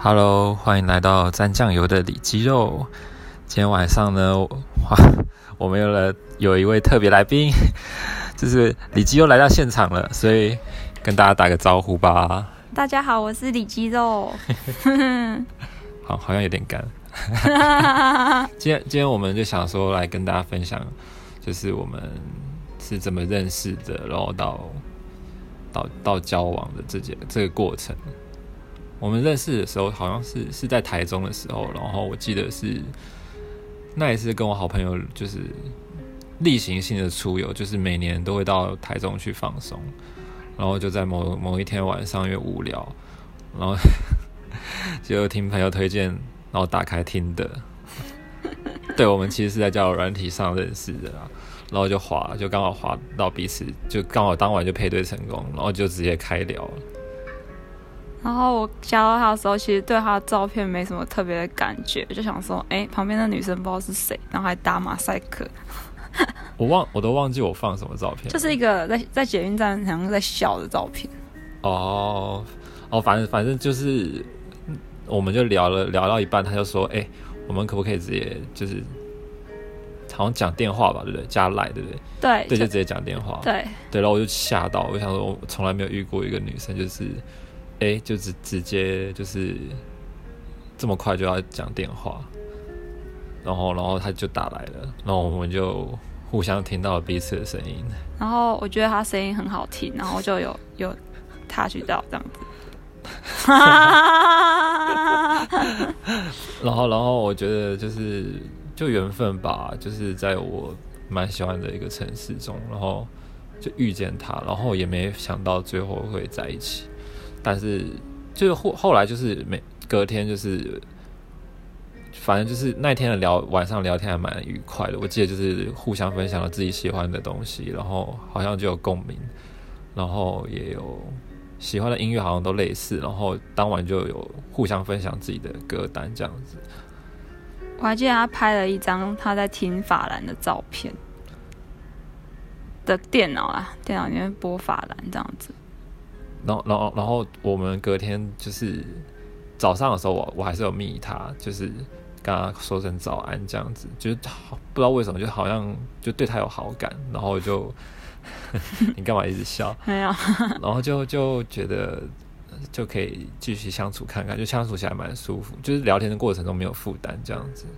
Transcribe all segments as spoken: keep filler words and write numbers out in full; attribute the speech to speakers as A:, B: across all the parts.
A: Hello， 欢迎来到蘸酱油的里肌肉。今天晚上呢，哇，我们有了有一位特别来宾，就是里肌肉来到现场了，所以跟大家打个招呼吧。
B: 大家好，我是里肌肉。
A: 好，好像有点干。今天今天我们就想说来跟大家分享，就是我们是怎么认识的，然后到到到交往的这件这个过程。我们认识的时候好像是是在台中的时候，然后我记得是那一次跟我好朋友就是例行性的出游，就是每年都会到台中去放松，然后就在某某一天晚上因为无聊，然后就听朋友推荐，然后打开听的。对，我们其实是在交友软体上认识的啦，然后就滑，就刚好滑到彼此，就刚好当晚就配对成功，然后就直接开聊了。
B: 然后我加到他的时候，其实对他的照片没什么特别的感觉，就想说，哎，旁边的女生不知道是谁，然后还打马赛克。
A: 我忘，我都忘记我放什么照片，
B: 就是一个在在捷运站好像在笑的照片。
A: 哦哦，反正反正就是，我们就聊了聊到一半，他就说，哎，我们可不可以直接就是好像讲电话吧，对不对？加赖，对不对？
B: 对
A: 对，就直接讲电话。
B: 对
A: 对，然后我就吓到，我想说，我从来没有遇过一个女生就是。哎，就直直接就是这么快就要讲电话，然后然后他就打来了，然后我们就互相听到了彼此的声音。
B: 然后我觉得他声音很好听，然后就有有 touch 到这样子。
A: 然后然后我觉得就是就缘分吧，就是在我蛮喜欢的一个城市中，然后就遇见他，然后也没想到最后会在一起。但是，就是后后来就是每隔天就是，反正就是那天的聊晚上聊天还蛮愉快的。我记得就是互相分享了自己喜欢的东西，然后好像就有共鸣，然后也有喜欢的音乐好像都类似，然后当晚就有互相分享自己的歌单这样子。
B: 我还记得他拍了一张他在听法兰的照片的电脑啊，电脑里面播法兰这样子。
A: 然后，然后，然后我们隔天就是早上的时候我，我我还是有密他，就是跟他说声早安这样子，就是不知道为什么，就好像就对他有好感，然后就你干嘛一直笑？
B: 没有，
A: 然后就就觉得就可以继续相处看看，就相处起来蛮舒服，就是聊天的过程中没有负担这样子。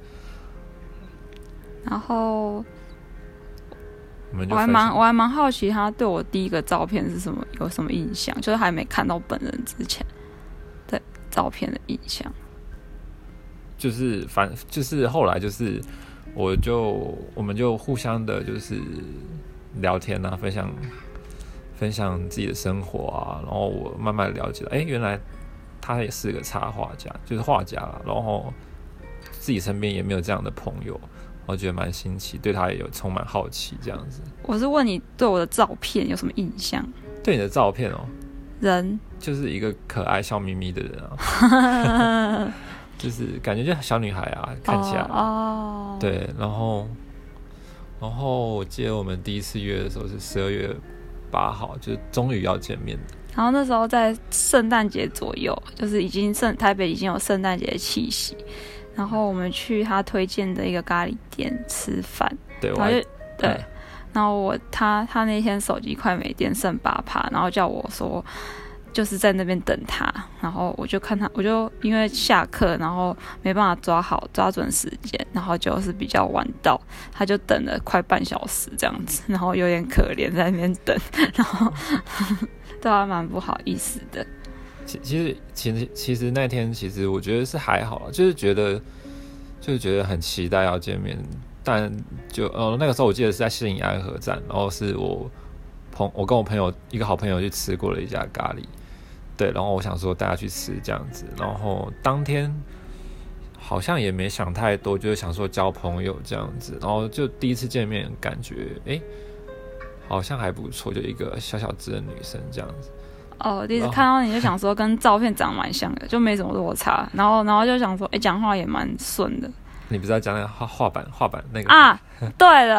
B: 然后。
A: 我, 我
B: 还蛮我还蛮好奇他对我第一个照片是什么，有什么印象？就是还没看到本人之前的照片的印象。
A: 就是反就是后来就是我就我们就互相的就是聊天啊，分享分享自己的生活啊，然后我慢慢了解到，哎，原来他也是个插画家，就是画家啦，然后自己身边也没有这样的朋友。我觉得蛮新奇，对他也有充满好奇这样子。
B: 我是问你对我的照片有什么印象？
A: 对你的照片哦，
B: 人
A: 就是一个可爱笑眯眯的人啊，就是感觉就小女孩啊，看起来
B: 哦， oh,
A: 对，然后然后我记得我们第一次约的时候是十二月八号，就是终于要见面的。
B: 然后那时候在圣诞节左右，就是已经圣台北已经有圣诞节的气息。然后我们去他推荐的一个咖喱店吃饭，
A: 对，
B: 然后就对，嗯、然后我他他那天手机快没电，剩八趴，然后叫我说就是在那边等他，然后我就看他，我就因为下课，然后没办法抓好抓准时间，然后就是比较晚到，他就等了快半小时这样子，然后有点可怜在那边等，然后对他蛮不好意思的。
A: 其其实其实其实那天其实我觉得是还好，就是觉得就是觉得很期待要见面，但就呃那个时候我记得是在信义安和站，然后是我朋我跟我朋友一个好朋友去吃过了一家咖喱，对，然后我想说带他去吃这样子，然后当天好像也没想太多，就是想说交朋友这样子，然后就第一次见面感觉哎好像还不错，就一个小小只的女生这样子。
B: 哦，第一次看到你就想说跟照片长蛮像的，就没什么落差。然后，然后就想说，哎，讲话也蛮顺的。
A: 你不是要讲那个画画板画板那个
B: 啊？对了，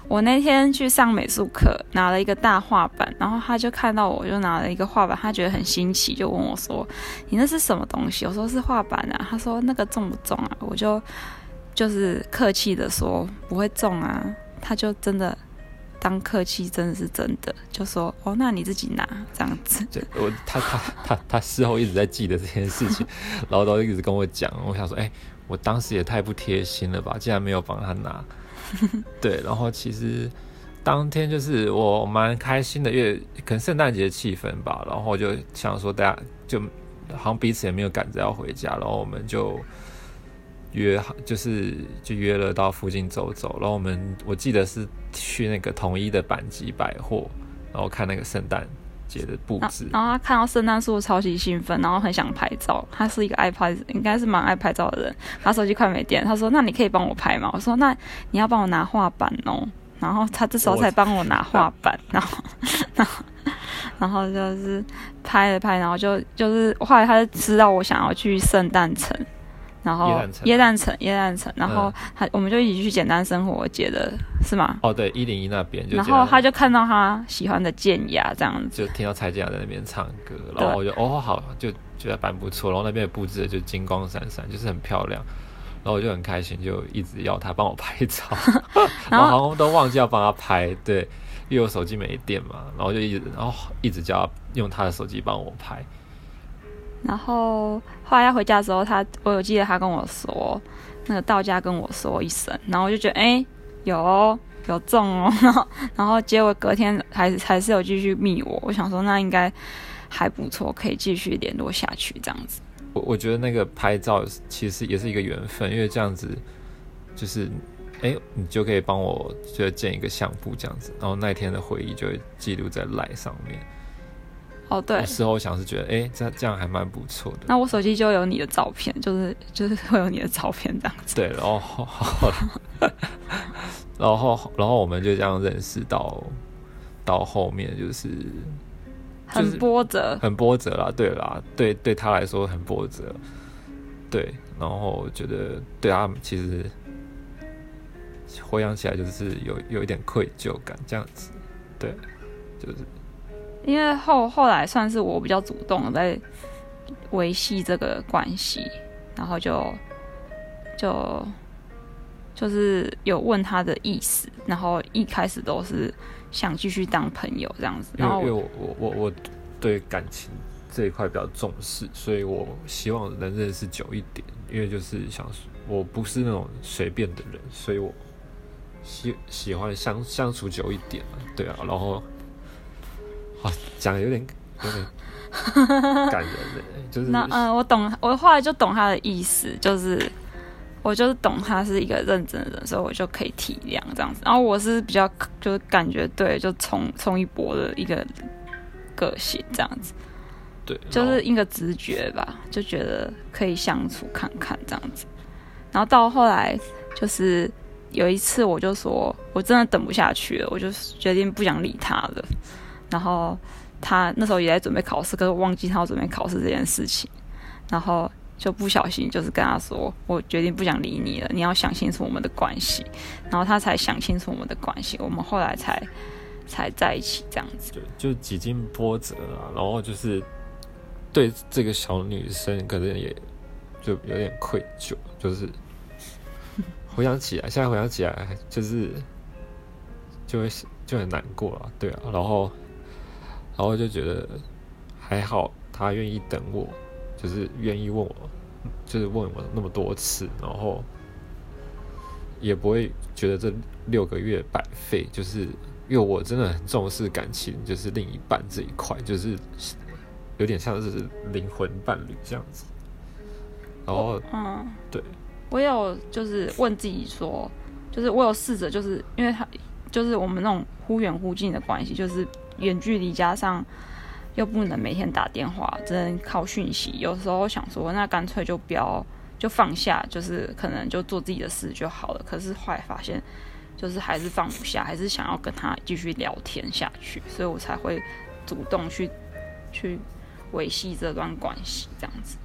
B: 我那天去上美术课，拿了一个大画板，然后他就看到我就拿了一个画板，他觉得很新奇，就问我说：“你那是什么东西？”我说：“是画板啊。”他说：“那个重不重啊？”我就就是客气的说：“不会重啊。”他就真的当客气，真的是真的，就说：“哦，那你自己拿这样子。”
A: 我他他他他事后一直在记得这件事情，然后都一直跟我讲。我想说，哎、欸，我当时也太不贴心了吧，竟然没有帮他拿。对，然后其实当天就是我蛮开心的，因为可能圣诞节气氛吧，然后就想说大家就好像彼此也没有赶着要回家，然后我们就约就是就约了到附近走走，然后我们我记得是去那个统一的板吉百货，然后看那个圣诞节的布置，
B: 然后他看到圣诞树超级兴奋，然后很想拍照。他是一个爱拍，应该是蛮爱拍照的人。他手机快没电，他说：“那你可以帮我拍吗？”我说：“那你要帮我拿画板哦。”然后他这时候才帮我拿画板，然后然后然后就是拍了拍，然后就就是后来他就知道我想要去圣诞城。然后耶诞城，耶诞城，然后他、嗯、我们就一起去简单生活节的，是吗？
A: 哦，对，一零一那边。
B: 然后他就看到他喜欢的健雅这样子，
A: 就听到蔡健雅在那边唱歌，然后我就哦好，就觉得蛮不错。然后那边的布置就金光闪闪，就是很漂亮。然后我就很开心，就一直要他帮我拍照，然后好像都忘记要帮他拍，对，因为我手机没电嘛，然后就一直，然后一直叫他用他的手机帮我拍。
B: 然后后来要回家的时候，他我有记得他跟我说，那个到家跟我说一声，然后我就觉得哎、欸、有哦有中哦，然后然后结果隔天还是还是有继续密我，我想说那应该还不错，可以继续联络下去这样子。
A: 我我觉得那个拍照其实也是一个缘分，因为这样子就是哎、欸、你就可以帮我就建一个相簿这样子，然后那天的回忆就会记录在 LINE 上面。
B: 哦，对，
A: 我事后想是觉得，哎、欸，这这样还蛮不错的。
B: 那我手机就有你的照片，就是就是会有你的照片这样子。
A: 对，然后后然后然后我们就这样认识到到后面就是、就是、
B: 很波折，
A: 很波折啦，对啦，对对他来说很波折，对，然后我觉得对他其实回想起来就是有有一点愧疚感这样子，对，就是。
B: 因为后后来算是我比较主动的在维系这个关系，然后就就就是有问他的意思，然后一开始都是想继续当朋友这样子。然后
A: 因为我我我我对感情这一块比较重视，所以我希望能认识久一点，因为就是想我不是那种随便的人，所以我喜喜欢相相处久一点嘛，对啊，然后。好，讲的有点有点感人的，就是
B: 那嗯，我懂，我后来就懂他的意思，就是我就是懂他是一个认真的人，所以我就可以体谅这样子。然后我是比较就是感觉对，就冲冲一波的一个个性这样子，
A: 对，
B: 就是一个直觉吧，就觉得可以相处看看这样子。然后到后来就是有一次，我就说我真的等不下去了，我就决定不想理他了。然后他那时候也在准备考试，可是我忘记他要准备考试这件事情，然后就不小心就是跟他说，我决定不想理你了，你要想清楚我们的关系。然后他才想清楚我们的关系，我们后来才才在一起这样子。
A: 对，就几经波折啊，然后就是对这个小女生可能也就有点愧疚，就是回想起来，现在回想起来就是就会就很难过啊，对啊，然后。然后就觉得还好，他愿意等我，就是愿意问我，就是问我那么多次，然后也不会觉得这六个月白费，就是因为我真的很重视感情，就是另一半这一块，就是有点像是灵魂伴侣这样子。然后，嗯，对，
B: 我有就是问自己说，就是我有试着，就是因为他就是我们那种忽远忽近的关系，就是。远距离加上又不能每天打电话，只能靠讯息。有时候想说，那干脆就不要，就放下，就是可能就做自己的事就好了。可是后来发现，就是还是放不下，还是想要跟他继续聊天下去，所以我才会主动去去维系这段关系，这样子。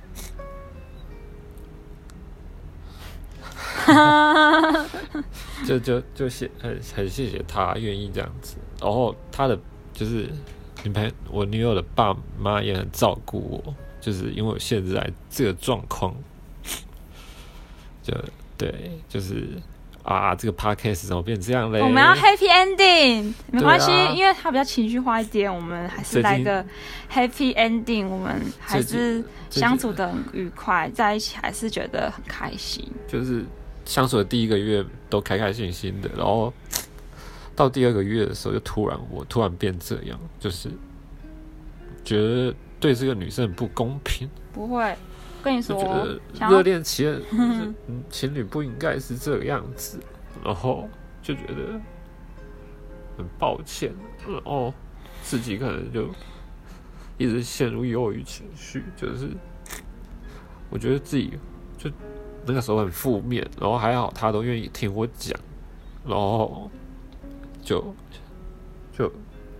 A: 就就就谢很很谢谢他愿意这样子，然后他的就是女朋友我女友的爸妈也很照顾我，就是因为我现在这个状况，就对，就是啊，这个 podcast 怎么变这样嘞？
B: 我们要 happy ending， 没关系，
A: 啊、
B: 因为他比较情绪化一点，我们还是来个 happy ending， 我们还是相处的很愉快，在一起还是觉得很开心。
A: 就是相处的第一个月都开开心心的，然后到第二个月的时候，就突然我突然变这样，就是觉得对这个女生很不公平。
B: 不会。跟你说，
A: 觉得热恋期的情侣不应该是这个样子，然后就觉得很抱歉，然后自己可能就一直陷入忧郁情绪，就是我觉得自己就那个时候很负面，然后还好他都愿意听我讲，然后就就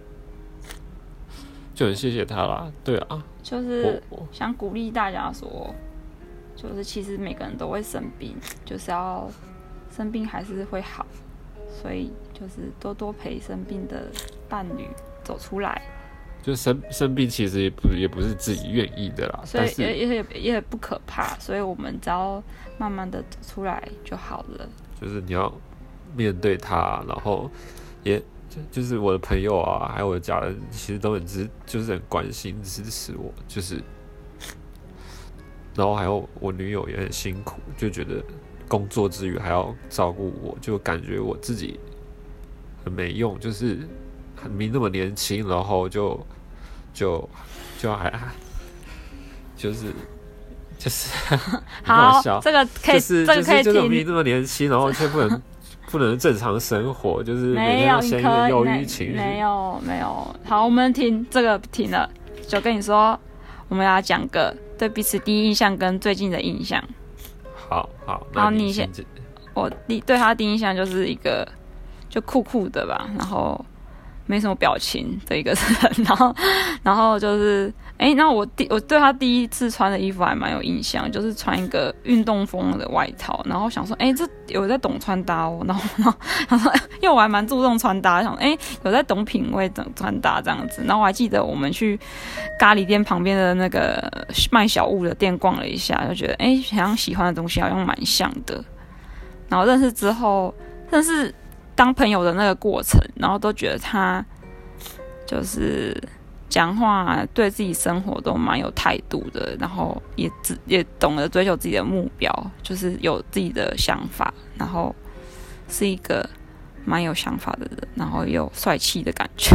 A: 就很谢谢他啦，对啊。
B: 就是想鼓励大家说，就是其实每个人都会生病，就是要生病还是会好，所以就是多多陪生病的伴侣走出来。
A: 就生生病其实也不也不是自己愿意的啦，
B: 所以也也也不可怕，所以我们只要慢慢的走出来就好了。就是
A: 你要面对它，然后也。就是我的朋友啊，还有我的家人，其实都很支，就是很关心支持我，就是，然后还有我女友也很辛苦，就觉得工作之余还要照顾我，就感觉我自己很没用，就是还没那么年轻，然后就就就还就是就是
B: 好，这个可以，
A: 就是
B: 这个可以
A: 就是没那么年轻，然后却不能。不能正常生活，就是每天要陷入忧郁情绪。
B: 没有没有，好，我们停这个停了，就跟你说，我们要讲个对彼此第一印象跟最近的印象。
A: 好好，
B: 然后
A: 你
B: 先，我对他第一印象就是一个就酷酷的吧，然后没什么表情的一个人，然后然后就是哎、欸，然后我第我对他第一次穿的衣服还蛮有印象，就是穿一个运动风的外套，然后想说哎、欸，这有在懂穿搭哦，然后然后然后因为我还蛮注重穿搭，想哎、欸、有在懂品味懂穿搭这样子，然后我还记得我们去咖喱店旁边的那个卖小物的店逛了一下，就觉得哎、欸、好像喜欢的东西好像蛮像的，然后认识之后认识当朋友的那个过程，然后都觉得他就是讲话对自己生活都蛮有态度的，然后也也懂得追求自己的目标，就是有自己的想法，然后是一个蛮有想法的人，然后也有帅气的感觉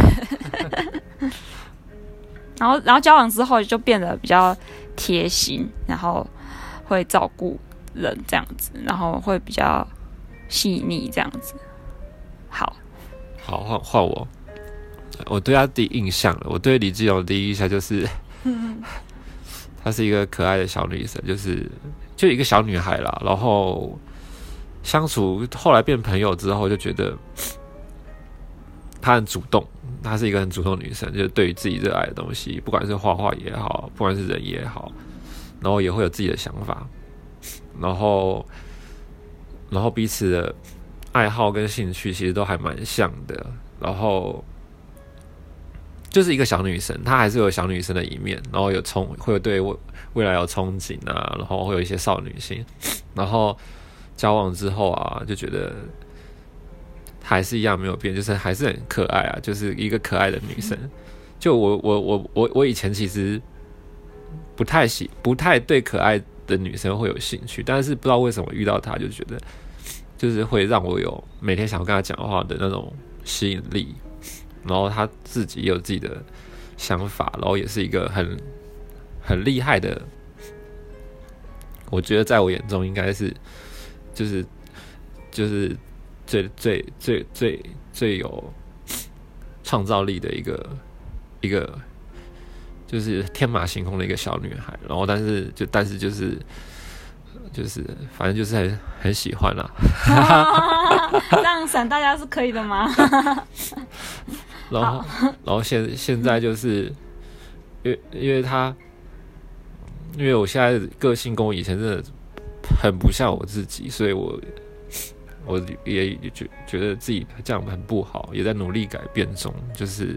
B: 然后然后交往之后就变得比较贴心，然后会照顾人这样子，然后会比较细腻这样子。好，
A: 好换换我。我对他第一印象了，我对李基荣的第一印象就是，她是一个可爱的小女生，就是就一个小女孩啦。然后相处后来变朋友之后，就觉得她很主动，她是一个很主动的女生，就是对于自己热爱的东西，不管是画画也好，不管是人也好，然后也会有自己的想法，然后然后彼此的爱好跟兴趣其实都还蛮像的，然后。就是一个小女生，她还是有小女生的一面，然后有憧，会有对未来有憧憬啊，然后会有一些少女心，然后交往之后啊，就觉得还是一样没有变，就是还是很可爱啊，就是一个可爱的女生。就我我我我我以前其实不太喜，不太对可爱的女生会有兴趣，但是不知道为什么遇到她，就觉得就是会让我有每天想要跟她讲话的那种吸引力。然后他自己也有自己的想法，然后也是一个很很厉害的，我觉得在我眼中应该是就是就是最最最最最有创造力的一个一个就是天马行空的一个小女孩，然后但是就但是就是就是反正就是很很喜欢啦
B: 这样闪大家是可以的吗
A: 然后，然后现现在就是，因为因为他，因为我现在的个性跟我以前真的很不像我自己，所以我我也觉觉得自己这样很不好，也在努力改变中，就是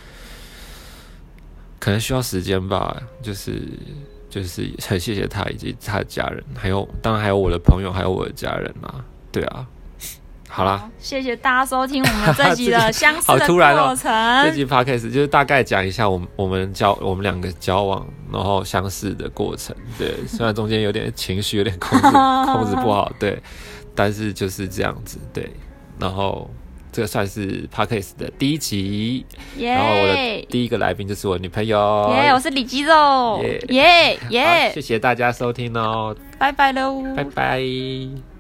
A: 可能需要时间吧，就是就是很谢谢他以及他的家人，还有当然还有我的朋友，还有我的家人啊，对啊。好啦，
B: 好，谢谢大家收听我们这集的相似的过程。
A: 哦、这集 podcast 就是大概讲一下我们我们交我们两个交往然后相识的过程。对，虽然中间有点情绪有点控制控制不好，对，但是就是这样子，对。然后这个算是 podcast 的第一集， yeah, 然后我的第一个来宾就是我女朋友，
B: 耶、yeah, ，我是李肌肉，耶耶，
A: 谢谢大家收听哦，
B: 拜拜喽，
A: 拜拜。